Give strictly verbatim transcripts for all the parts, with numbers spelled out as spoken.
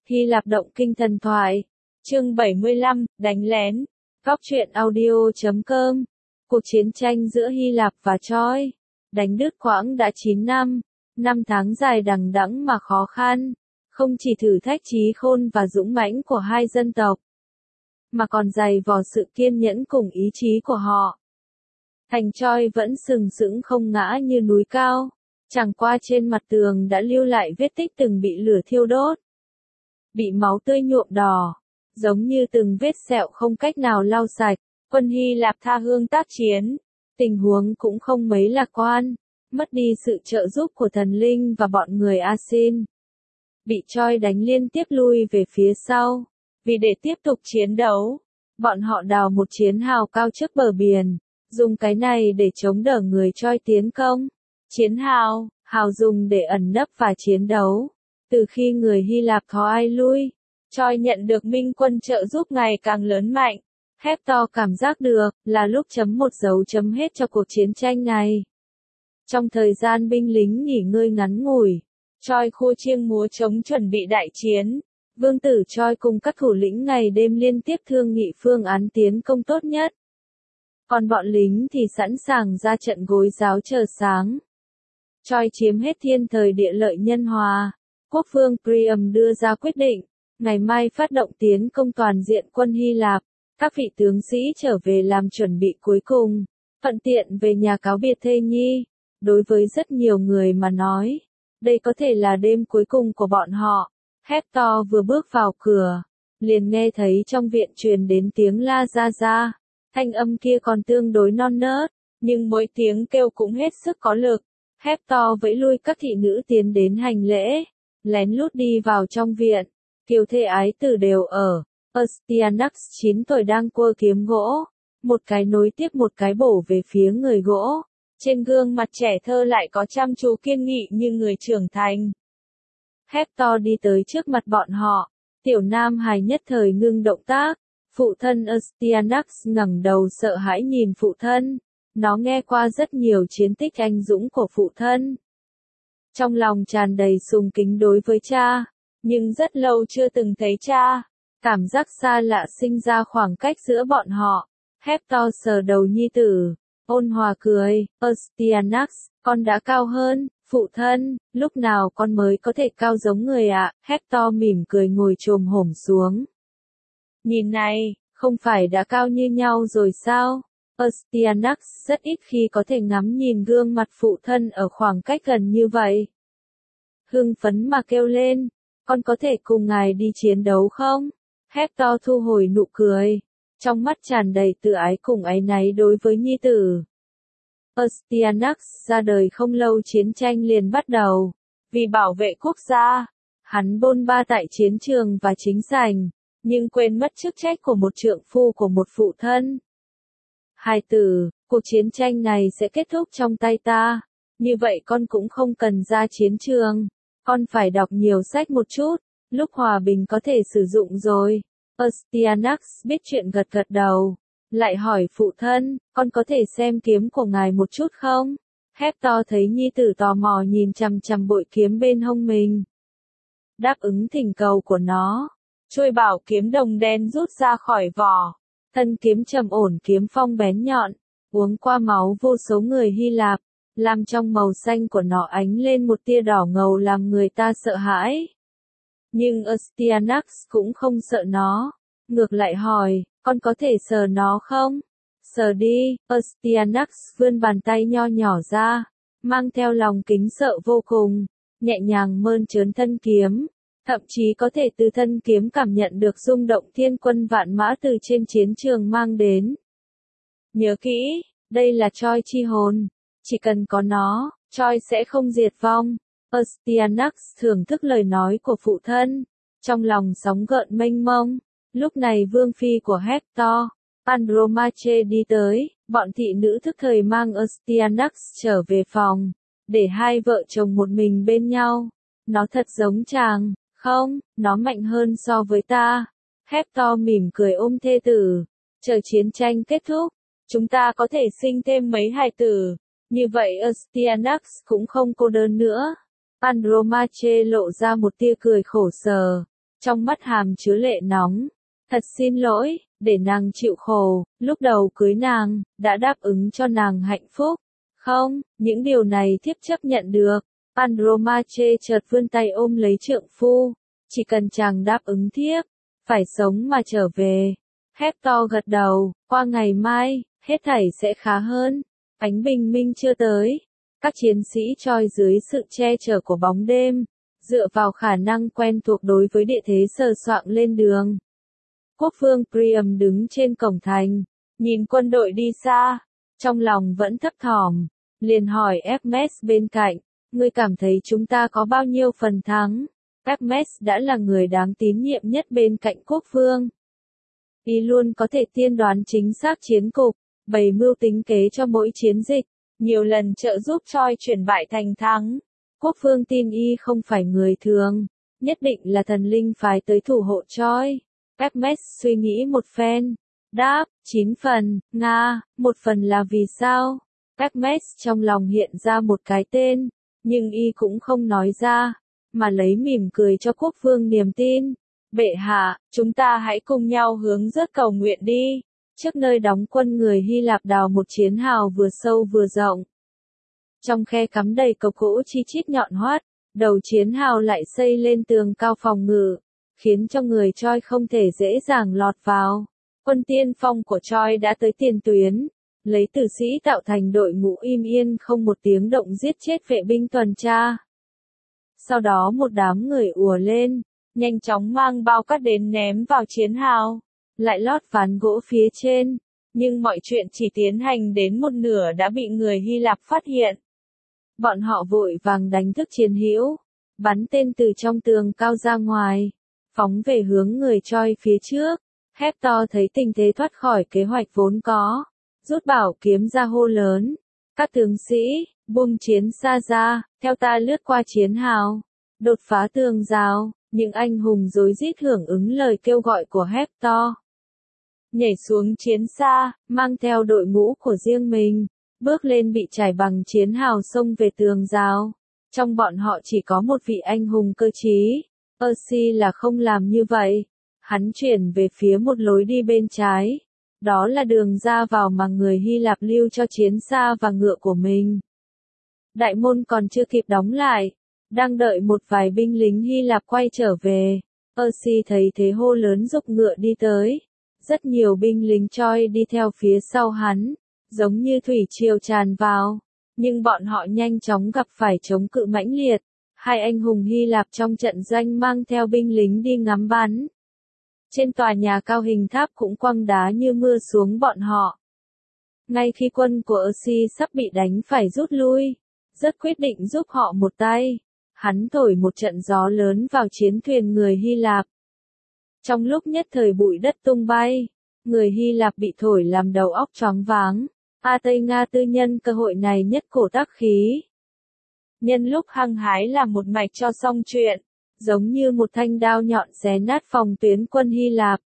Hy Lạp động kinh thần thoại. Chương bảy mươi lăm, đánh lén. Góc truyện audio chấm com. Cuộc chiến tranh giữa Hy Lạp và Troy. Đánh đứt quãng đã chín năm. Năm tháng dài đằng đẵng mà khó khăn. Không chỉ thử thách trí khôn và dũng mãnh của hai dân tộc, mà còn dày vò sự kiên nhẫn cùng ý chí của họ. Thành Troy vẫn sừng sững không ngã như núi cao. Chẳng qua trên mặt tường đã lưu lại vết tích từng bị lửa thiêu đốt. Bị máu tươi nhuộm đỏ, giống như từng vết sẹo không cách nào lau sạch. Quân Hy Lạp tha hương tác chiến, tình huống cũng không mấy lạc quan, mất đi sự trợ giúp của thần linh và bọn người Asin. Bị Troy đánh liên tiếp lui về phía sau, vì để tiếp tục chiến đấu, bọn họ đào một chiến hào cao trước bờ biển, dùng cái này để chống đỡ người Troy tiến công. Chiến hào, hào dùng để ẩn nấp và chiến đấu. Từ khi người Hy Lạp khó ai lui, Troy nhận được minh quân trợ giúp ngày càng lớn mạnh. Hector cảm giác được là lúc chấm một dấu chấm hết cho cuộc chiến tranh này. Trong thời gian binh lính nghỉ ngơi ngắn ngủi, Troy khua chiêng múa trống chuẩn bị đại chiến. Vương tử Troy cùng các thủ lĩnh ngày đêm liên tiếp thương nghị phương án tiến công tốt nhất. Còn bọn lính thì sẵn sàng ra trận gối giáo chờ sáng. Troy chiếm hết thiên thời địa lợi nhân hòa. Quốc vương Priam đưa ra quyết định, ngày mai phát động tiến công toàn diện quân Hy Lạp. Các vị tướng sĩ trở về làm chuẩn bị cuối cùng, thuận tiện về nhà cáo biệt thê nhi. Đối với rất nhiều người mà nói, đây có thể là đêm cuối cùng của bọn họ. Hector vừa bước vào cửa, liền nghe thấy trong viện truyền đến tiếng la ra ra. Thanh âm kia còn tương đối non nớt, nhưng mỗi tiếng kêu cũng hết sức có lực. Hector vẫy lui các thị nữ tiến đến hành lễ, lén lút đi vào trong viện. Kiều thê ái tử đều ở. Astyanax chín tuổi đang quơ kiếm gỗ, một cái nối tiếp một cái bổ về phía người gỗ. Trên gương mặt trẻ thơ lại có chăm chú kiên nghị như người trưởng thành. Hector đi tới trước mặt bọn họ, tiểu nam hài nhất thời ngưng động tác. Phụ thân Astyanax ngẩng đầu sợ hãi nhìn phụ thân. Nó nghe qua rất nhiều chiến tích anh dũng của phụ thân. Trong lòng tràn đầy sùng kính đối với cha, nhưng rất lâu chưa từng thấy cha. Cảm giác xa lạ sinh ra khoảng cách giữa bọn họ. Hector sờ đầu nhi tử, ôn hòa cười. Astyanax, con đã cao hơn, phụ thân, lúc nào con mới có thể cao giống người ạ? Hector mỉm cười ngồi chồm hổm xuống. Nhìn này, không phải đã cao như nhau rồi sao? Astyanax rất ít khi có thể ngắm nhìn gương mặt phụ thân ở khoảng cách gần như vậy. Hưng phấn mà kêu lên, con có thể cùng ngài đi chiến đấu không? Hector thu hồi nụ cười, trong mắt tràn đầy tự ái cùng áy náy đối với nhi tử. Astyanax ra đời không lâu chiến tranh liền bắt đầu. Vì bảo vệ quốc gia, hắn bôn ba tại chiến trường và chính sảnh, nhưng quên mất chức trách của một trượng phu của một phụ thân. Hài tử, cuộc chiến tranh này sẽ kết thúc trong tay ta, như vậy con cũng không cần ra chiến trường. Con phải đọc nhiều sách một chút, lúc hòa bình có thể sử dụng rồi. Astyanax biết chuyện gật gật đầu, lại hỏi phụ thân, con có thể xem kiếm của ngài một chút không? Hector thấy nhi tử tò mò nhìn chằm chằm bội kiếm bên hông mình. Đáp ứng thỉnh cầu của nó, chuôi bảo kiếm đồng đen rút ra khỏi vỏ. Thân kiếm trầm ổn, kiếm phong bén nhọn, uống qua máu vô số người Hy Lạp, làm trong màu xanh của nó ánh lên một tia đỏ ngầu làm người ta sợ hãi. Nhưng Astyanax cũng không sợ nó, ngược lại hỏi, con có thể sờ nó không? Sờ đi. Astyanax vươn bàn tay nho nhỏ ra, mang theo lòng kính sợ vô cùng, nhẹ nhàng mơn trớn thân kiếm, thậm chí có thể từ thân kiếm cảm nhận được rung động thiên quân vạn mã từ trên chiến trường mang đến. Nhớ kỹ, đây là Troy chi hồn, chỉ cần có nó, Troy sẽ không diệt vong. Astyanax thưởng thức lời nói của phụ thân, trong lòng sóng gợn mênh mông. Lúc này vương phi của Hector, Andromache đi tới, bọn thị nữ thức thời mang Astyanax trở về phòng, để hai vợ chồng một mình bên nhau. Nó thật giống chàng, không, nó mạnh hơn so với ta. Hector mỉm cười ôm thê tử, chờ chiến tranh kết thúc, chúng ta có thể sinh thêm mấy hài tử, như vậy Astyanax cũng không cô đơn nữa. Andromache lộ ra một tia cười khổ sở. trong mắt hàm chứa lệ nóng. Thật xin lỗi, để nàng chịu khổ, lúc đầu cưới nàng, đã đáp ứng cho nàng hạnh phúc. Không, những điều này thiếp chấp nhận được. Andromache chợt vươn tay ôm lấy trượng phu. Chỉ cần chàng đáp ứng thiếp, phải sống mà trở về. Hector gật đầu, qua ngày mai, hết thảy sẽ khá hơn. Ánh bình minh chưa tới. Các chiến sĩ troi dưới sự che chở của bóng đêm, dựa vào khả năng quen thuộc đối với địa thế sờ soạng lên đường. Quốc vương Priam đứng trên cổng thành, nhìn quân đội đi xa, trong lòng vẫn thấp thỏm, liền hỏi Hermes bên cạnh, ngươi cảm thấy chúng ta có bao nhiêu phần thắng? Hermes đã là người đáng tín nhiệm nhất bên cạnh quốc vương. Y luôn có thể tiên đoán chính xác chiến cục, bày mưu tính kế cho mỗi chiến dịch, nhiều lần trợ giúp Troy chuyển bại thành thắng. Quốc vương tin y không phải người thường, nhất định là thần linh phái tới thủ hộ Troy. Hermes suy nghĩ một phen, đáp, chín phần, Nga, một phần là vì sao? Hermes trong lòng hiện ra một cái tên, nhưng y cũng không nói ra, mà lấy mỉm cười cho quốc vương niềm tin. Bệ hạ, chúng ta hãy cùng nhau hướng rớt cầu nguyện đi. Trước nơi đóng quân người Hy Lạp đào một chiến hào vừa sâu vừa rộng. Trong khe cắm đầy cọc gỗ chi chít nhọn hoắt, đầu chiến hào lại xây lên tường cao phòng ngự, khiến cho người Troy không thể dễ dàng lọt vào. Quân tiên phong của Troy đã tới tiền tuyến, lấy tử sĩ tạo thành đội ngũ im yên không một tiếng động giết chết vệ binh tuần tra. Sau đó một đám người ùa lên, nhanh chóng mang bao cát đến ném vào chiến hào, lại lót ván gỗ phía trên, nhưng mọi chuyện chỉ tiến hành đến một nửa đã bị người Hy Lạp phát hiện. Bọn họ vội vàng đánh thức chiến hữu, bắn tên từ trong tường cao ra ngoài, phóng về hướng người Troy phía trước. Hector thấy tình thế thoát khỏi kế hoạch vốn có, rút bảo kiếm ra hô lớn, các tướng sĩ, buông chiến xa ra, theo ta lướt qua chiến hào, đột phá tường rào. Những anh hùng rối rít hưởng ứng lời kêu gọi của Hector. Nhảy xuống chiến xa, mang theo đội ngũ của riêng mình, bước lên bị trải bằng chiến hào xông về tường rào. Trong bọn họ chỉ có một vị anh hùng cơ trí. Percy là không làm như vậy. Hắn chuyển về phía một lối đi bên trái. Đó là đường ra vào mà người Hy Lạp lưu cho chiến xa và ngựa của mình. Đại môn còn chưa kịp đóng lại. Đang đợi một vài binh lính Hy Lạp quay trở về. Percy thấy thế hô lớn giục ngựa đi tới. Rất nhiều binh lính Troy đi theo phía sau hắn, giống như thủy triều tràn vào. Nhưng bọn họ nhanh chóng gặp phải chống cự mãnh liệt. Hai anh hùng Hy Lạp trong trận doanh mang theo binh lính đi ngắm bắn. Trên tòa nhà cao hình tháp cũng quăng đá như mưa xuống bọn họ. Ngay khi quân của Percy sắp bị đánh phải rút lui, rất quyết định giúp họ một tay. Hắn thổi một trận gió lớn vào chiến thuyền người Hy Lạp. Trong lúc nhất thời bụi đất tung bay, người Hy Lạp bị thổi làm đầu óc choáng váng. Athena tư nhân cơ hội này nhất cổ tác khí. Nhân lúc hăng hái làm một mạch cho xong chuyện, giống như một thanh đao nhọn xé nát phòng tuyến quân Hy Lạp.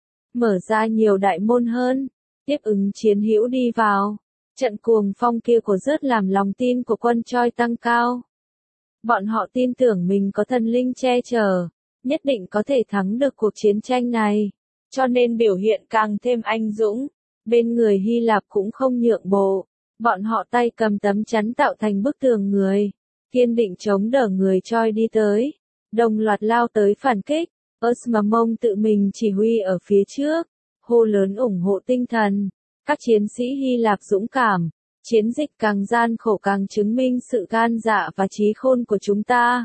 Mở ra nhiều đại môn hơn, tiếp ứng chiến hữu đi vào. Trận cuồng phong kia của rớt làm lòng tin của quân Troy tăng cao. Bọn họ tin tưởng mình có thần linh che chở, nhất định có thể thắng được cuộc chiến tranh này, cho nên biểu hiện càng thêm anh dũng. Bên người Hy Lạp cũng không nhượng bộ, bọn họ tay cầm tấm chắn tạo thành bức tường người, kiên định chống đỡ người Troy đi tới, đồng loạt lao tới phản kích. Osmamon tự mình chỉ huy ở phía trước, hô lớn ủng hộ tinh thần. Các chiến sĩ Hy Lạp dũng cảm. Chiến dịch càng gian khổ càng chứng minh sự gan dạ và trí khôn của chúng ta.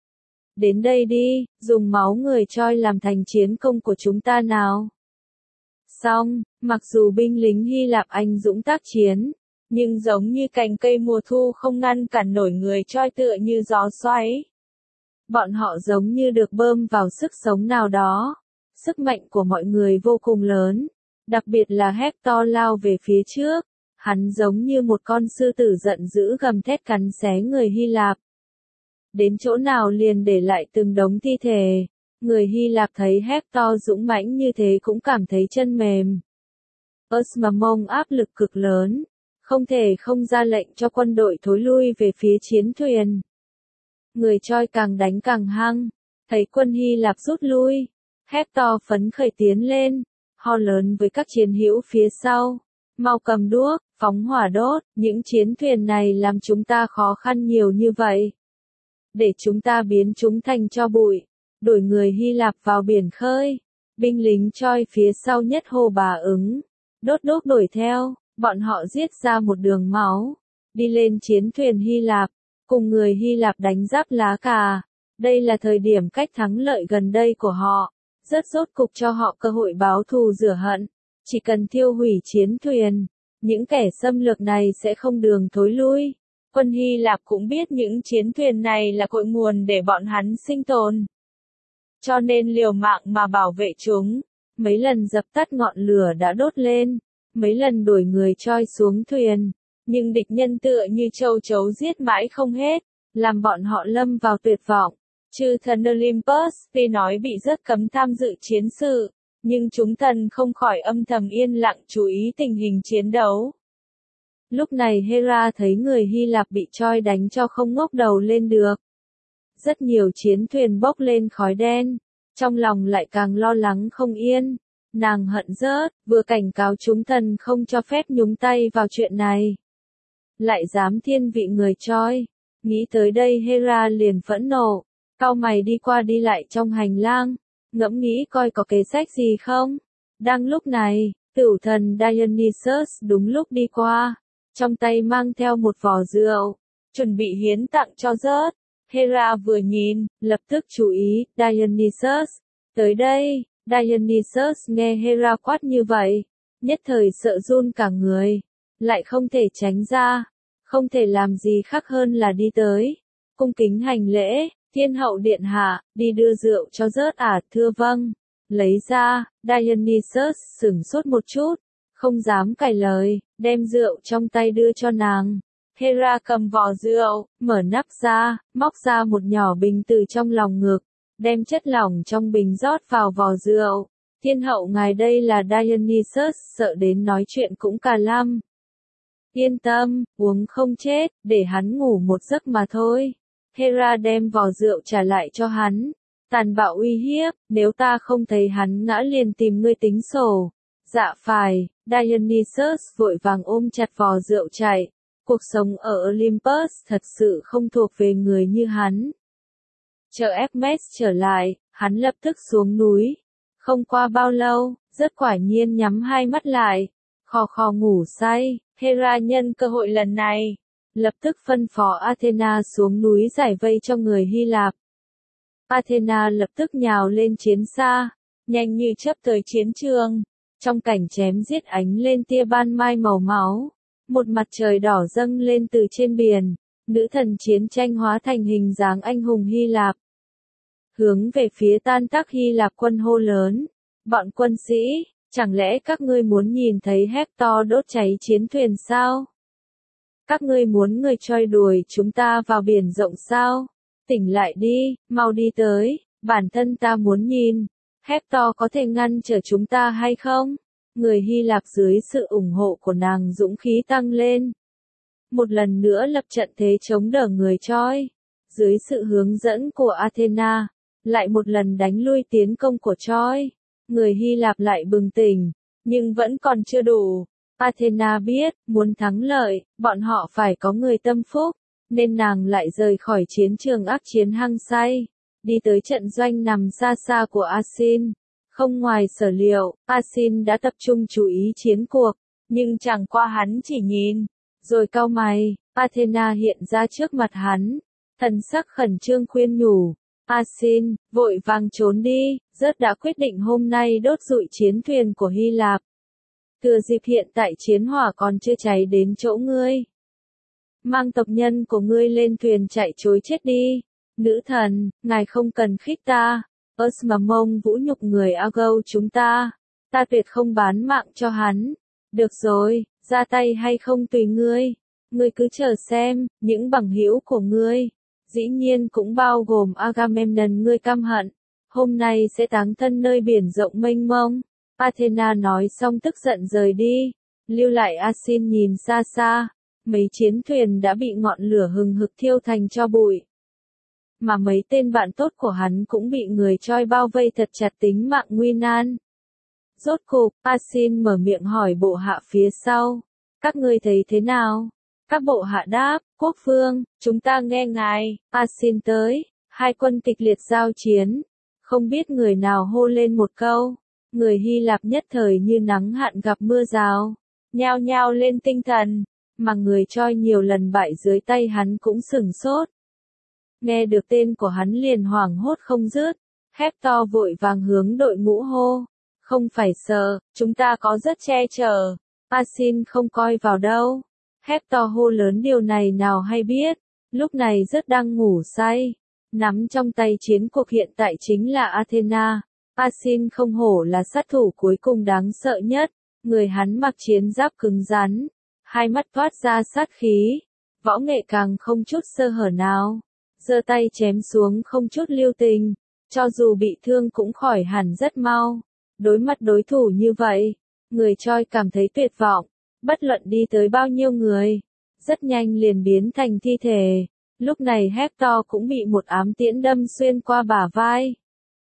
Đến đây đi, dùng máu người Troy làm thành chiến công của chúng ta nào. Xong, mặc dù binh lính Hy Lạp anh dũng tác chiến, nhưng giống như cành cây mùa thu không ngăn cản nổi người Troy tựa như gió xoáy. Bọn họ giống như được bơm vào sức sống nào đó. Sức mạnh của mọi người vô cùng lớn, đặc biệt là Hector lao về phía trước. Hắn giống như một con sư tử giận dữ gầm thét cắn xé người Hy Lạp. Đến chỗ nào liền để lại từng đống thi thể. Người Hy Lạp thấy Hector dũng mãnh như thế cũng cảm thấy chân mềm. Osmamon áp lực cực lớn, không thể không ra lệnh cho quân đội thối lui về phía chiến thuyền. Người Troy càng đánh càng hăng, Thấy quân Hy Lạp rút lui, Hector phấn khởi tiến lên, ho lớn với các chiến hữu phía sau. Mau cầm đuốc, phóng hỏa đốt, những chiến thuyền này làm chúng ta khó khăn nhiều như vậy. Để chúng ta biến chúng thành tro bụi, đuổi người Hy Lạp vào biển khơi. Binh lính Troy phía sau nhất hô bà ứng. Đốt đốt đuổi theo, bọn họ giết ra một đường máu. Đi lên chiến thuyền Hy Lạp, cùng người Hy Lạp đánh giáp lá cà. Đây là thời điểm cách thắng lợi gần đây của họ. Rất rốt cục cho họ cơ hội báo thù rửa hận. Chỉ cần tiêu hủy chiến thuyền, những kẻ xâm lược này sẽ không đường thối lui. Quân Hy Lạp cũng biết những chiến thuyền này là cội nguồn để bọn hắn sinh tồn. Cho nên liều mạng mà bảo vệ chúng. Mấy lần dập tắt ngọn lửa đã đốt lên. Mấy lần đuổi người Troy xuống thuyền. Nhưng địch nhân tựa như châu chấu giết mãi không hết. Làm bọn họ lâm vào tuyệt vọng. Chư thần Olympus tuy nói bị rất cấm tham dự chiến sự. Nhưng chúng thần không khỏi âm thầm yên lặng chú ý tình hình chiến đấu. Lúc này Hera thấy người Hy Lạp bị Troy đánh cho không ngóc đầu lên được. Rất nhiều chiến thuyền bốc lên khói đen. Trong lòng lại càng lo lắng không yên. Nàng hận rớt, vừa cảnh cáo chúng thần không cho phép nhúng tay vào chuyện này. Lại dám thiên vị người Troy. Nghĩ tới đây Hera liền phẫn nộ. Cau mày đi qua đi lại trong hành lang. Ngẫm nghĩ coi có kế sách gì không. Đang lúc này, tửu thần Dionysus đúng lúc đi qua. Trong tay mang theo một vò rượu. Chuẩn bị hiến tặng cho Zeus. Hera vừa nhìn, lập tức chú ý, Dionysus. Tới đây, Dionysus nghe Hera quát như vậy. Nhất thời sợ run cả người. Lại không thể tránh ra. Không thể làm gì khác hơn là đi tới. Cung kính hành lễ. Thiên hậu điện hạ, đi đưa rượu cho Zeus à, thưa vâng. Lấy ra, Dionysus sửng sốt một chút, không dám cãi lời, đem rượu trong tay đưa cho nàng. Hera cầm vò rượu, mở nắp ra, móc ra một nhỏ bình từ trong lòng ngực, đem chất lỏng trong bình rót vào vò rượu. Thiên hậu ngài đây là Dionysus, sợ đến nói chuyện cũng cà lăm. Yên tâm, uống không chết, để hắn ngủ một giấc mà thôi. Hera đem vò rượu trả lại cho hắn. Tàn bạo uy hiếp, nếu ta không thấy hắn ngã liền tìm ngươi tính sổ. Dạ phải, Dionysus vội vàng ôm chặt vò rượu chạy. Cuộc sống ở Olympus thật sự không thuộc về người như hắn. Chờ Hermes trở lại, hắn lập tức xuống núi. Không qua bao lâu, rất quả nhiên nhắm hai mắt lại. Khò khò ngủ say, Hera nhân cơ hội lần này. Lập tức phân phó Athena xuống núi giải vây cho người Hy Lạp. Athena lập tức nhào lên chiến xa, nhanh như chớp tới chiến trường. Trong cảnh chém giết ánh lên tia ban mai màu máu. Một mặt trời đỏ dâng lên từ trên biển. Nữ thần chiến tranh hóa thành hình dáng anh hùng Hy Lạp. Hướng về phía tan tác Hy Lạp quân hô lớn. Bọn quân sĩ, chẳng lẽ các ngươi muốn nhìn thấy Hector đốt cháy chiến thuyền sao? Các ngươi muốn người Troy đuổi chúng ta vào biển rộng sao? Tỉnh lại đi, mau đi tới, bản thân ta muốn nhìn. Hector có thể ngăn trở chúng ta hay không? Người Hy Lạp dưới sự ủng hộ của nàng dũng khí tăng lên. Một lần nữa lập trận thế chống đỡ người Troy. Dưới sự hướng dẫn của Athena, lại một lần đánh lui tiến công của Troy. Người Hy Lạp lại bừng tỉnh, nhưng vẫn còn chưa đủ. Athena biết, muốn thắng lợi, bọn họ phải có người tâm phúc, nên nàng lại rời khỏi chiến trường ác chiến hăng say, đi tới trận doanh nằm xa xa của Asin. Không ngoài sở liệu, Asin đã tập trung chú ý chiến cuộc, nhưng chẳng qua hắn chỉ nhìn, rồi cau mày. Athena hiện ra trước mặt hắn, thần sắc khẩn trương khuyên nhủ. Asin, vội vàng trốn đi, Zeus đã quyết định hôm nay đốt rụi chiến thuyền của Hy Lạp. Thừa dịp hiện tại chiến hỏa còn chưa cháy đến chỗ ngươi. Mang tộc nhân của ngươi lên thuyền chạy trối chết đi. Nữ thần, ngài không cần khích ta. Osmamon vũ nhục người Argos chúng ta. Ta tuyệt không bán mạng cho hắn. Được rồi, ra tay hay không tùy ngươi. Ngươi cứ chờ xem, những bằng hữu của ngươi. Dĩ nhiên cũng bao gồm Agamemnon ngươi căm hận. Hôm nay sẽ táng thân nơi biển rộng mênh mông. Athena nói xong tức giận rời đi. Lưu lại Asin nhìn xa xa. Mấy chiến thuyền đã bị ngọn lửa hừng hực thiêu thành tro bụi. mà mấy tên bạn tốt của hắn cũng bị người Choi bao vây thật chặt tính mạng nguy nan. Rốt cục, Asin mở miệng hỏi bộ hạ phía sau, các ngươi thấy thế nào? Các bộ hạ đáp, quốc vương, chúng ta nghe ngài. Asin tới, hai quân kịch liệt giao chiến, không biết người nào hô lên một câu, người Hy Lạp nhất thời như nắng hạn gặp mưa rào, nhao nhao lên tinh thần, mà người Choi nhiều lần bại dưới tay hắn cũng sửng sốt. Nghe được tên của hắn liền hoảng hốt không dứt, Hector vội vàng hướng đội ngũ hô, không phải sợ, chúng ta có rất che chở. Asin không coi vào đâu. Hector hô lớn điều này nào hay biết, lúc này rất đang ngủ say, nắm trong tay chiến cuộc hiện tại chính là Athena. Asin không hổ là sát thủ cuối cùng đáng sợ nhất, người hắn mặc chiến giáp cứng rắn, hai mắt toát ra sát khí, võ nghệ càng không chút sơ hở nào, giơ tay chém xuống không chút lưu tình, cho dù bị thương cũng khỏi hẳn rất mau. Đối mặt đối thủ như vậy, người Choi cảm thấy tuyệt vọng, bất luận đi tới bao nhiêu người, rất nhanh liền biến thành thi thể. Lúc này Hector cũng bị một ám tiễn đâm xuyên qua bả vai.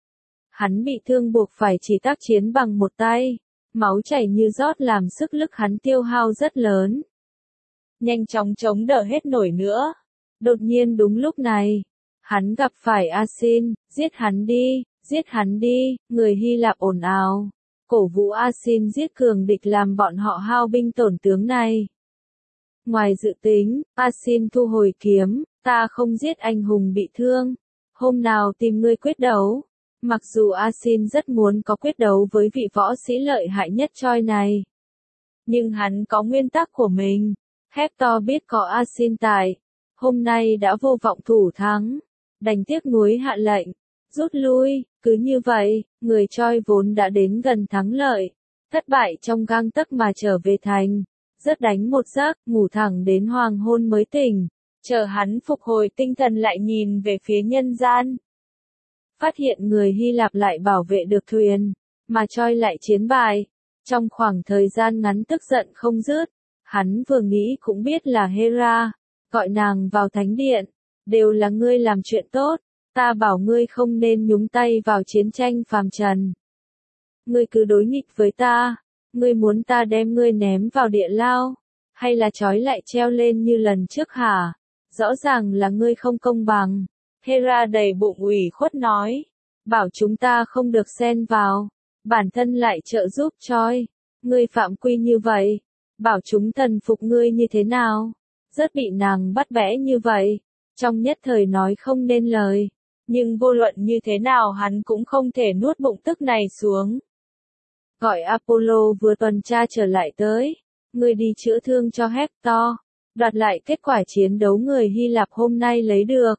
Hắn bị thương buộc phải chỉ tác chiến bằng một tay, máu chảy như rót làm sức lực hắn tiêu hao rất lớn. Nhanh chóng chống đỡ hết nổi nữa. Đột nhiên đúng lúc này, hắn gặp phải Asin, giết hắn đi, giết hắn đi, người Hy Lạp ồn ào, cổ vũ Asin giết cường địch làm bọn họ hao binh tổn tướng này. Ngoài dự tính, Asin thu hồi kiếm, ta không giết anh hùng bị thương, hôm nào tìm ngươi quyết đấu. Mặc dù Asin rất muốn có quyết đấu với vị võ sĩ lợi hại nhất Choi này, nhưng hắn có nguyên tắc của mình. Hector biết có Asin tại, hôm nay đã vô vọng thủ thắng, đành tiếc nuối hạ lệnh, rút lui. Cứ như vậy, người Choi vốn đã đến gần thắng lợi, thất bại trong gang tấc mà trở về thành, rất đánh một giấc, ngủ thẳng đến hoàng hôn mới tỉnh, chờ hắn phục hồi tinh thần lại nhìn về phía nhân gian. Phát hiện người Hy Lạp lại bảo vệ được thuyền, mà Choi lại chiến bại. Trong khoảng thời gian ngắn tức giận không dứt, hắn vừa nghĩ cũng biết là Hera, gọi nàng vào thánh điện, đều là ngươi làm chuyện tốt, ta bảo ngươi không nên nhúng tay vào chiến tranh phàm trần. Ngươi cứ đối nghịch với ta, ngươi muốn ta đem ngươi ném vào địa lao, hay là trói lại treo lên như lần trước hả? Rõ ràng là ngươi không công bằng. Hera đầy bụng ủy khuất nói, bảo chúng ta không được xen vào, bản thân lại trợ giúp Choi, ngươi phạm quy như vậy, bảo chúng thần phục ngươi như thế nào? Rất bị nàng bắt bẽ như vậy, trong nhất thời nói không nên lời, nhưng vô luận như thế nào hắn cũng không thể nuốt bụng tức này xuống. Gọi Apollo vừa tuần tra trở lại tới, ngươi đi chữa thương cho Hector, đoạt lại kết quả chiến đấu người Hy Lạp hôm nay lấy được.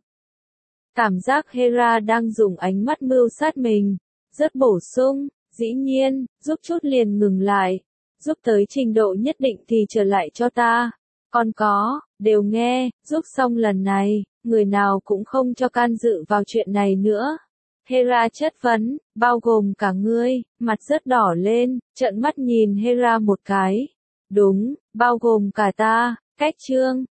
Cảm giác Hera đang dùng ánh mắt mưu sát mình, rất bổ sung, dĩ nhiên, giúp chút liền ngừng lại, giúp tới trình độ nhất định thì trở lại cho ta. Còn có, đều nghe, giúp xong lần này, người nào cũng không cho can dự vào chuyện này nữa. Hera chất vấn, bao gồm cả ngươi, mặt rất đỏ lên, trợn mắt nhìn Hera một cái. Đúng, bao gồm cả ta, cách chương.